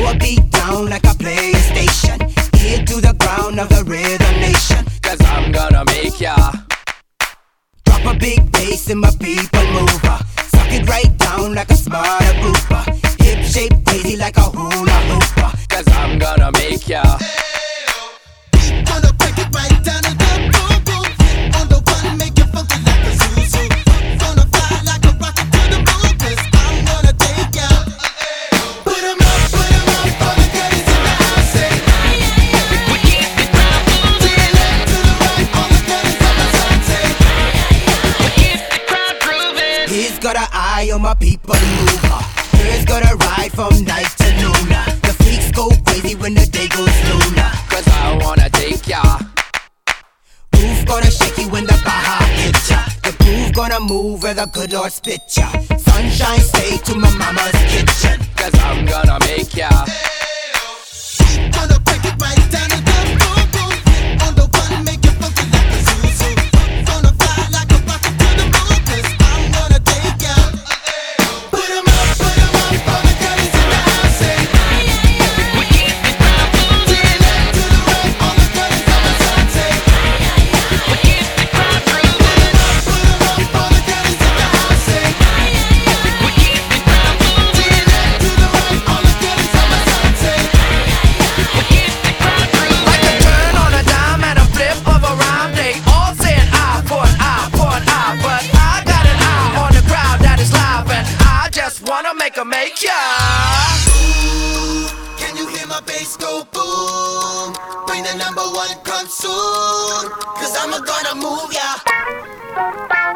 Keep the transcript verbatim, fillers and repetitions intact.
a beat down like a PlayStation. Ear to the ground of the rhythm nation. Cause I'm gonna make ya drop a big bass in my people mover. Suck it right down like a smarter grouper. Hip shape crazy like a hula hooper. Cause I'm gonna make ya Gonna break it right down to the boom boom. On the one make it funky like a zoo-zoo. Gonna fly like a rocket to the moon. Cause I'm gonna take ya. Put 'em up, put 'em up. All the girlies in the house say we keep the crowd moving. To the left, to the right. All the girlies on the side say we keep the crowd grooving. He's got an eye on my people mover. Girls gotta ride from night to noon. The freaks go crazy when the day goes lunar. Cause I wanna take ya Roof gonna shake you when the Baja hit ya. The groove gonna move where the good Lord spit ya. Sunshine stay to my mama's kitchen. Cause I'm gonna make ya Gonna break it right down to the boom boom. On the one make it funky like a zoo-zoo. Gonna fly like a rocket to the moon. Cause I'm gonna take ya. Put 'em up, put 'em up. All the girlies in the house say we keep the crowd moving. To the left, to the right. All the girlies on the side say we keep the crowd grooving. Put 'em up, all the girlies in the house say we keep the crowd moving. To the left, to the right. All the girlies on the side say we keep the crowd grooving. Like a turn on a dime and a flip of a rhyme. They all saying eye for an eye for an eye. But I got an eye on the crowd that is live. And I just wanna make a make ya Ooh, can you hear my bass go boom? Bring the number one, come soon. Cause I'm gonna move ya.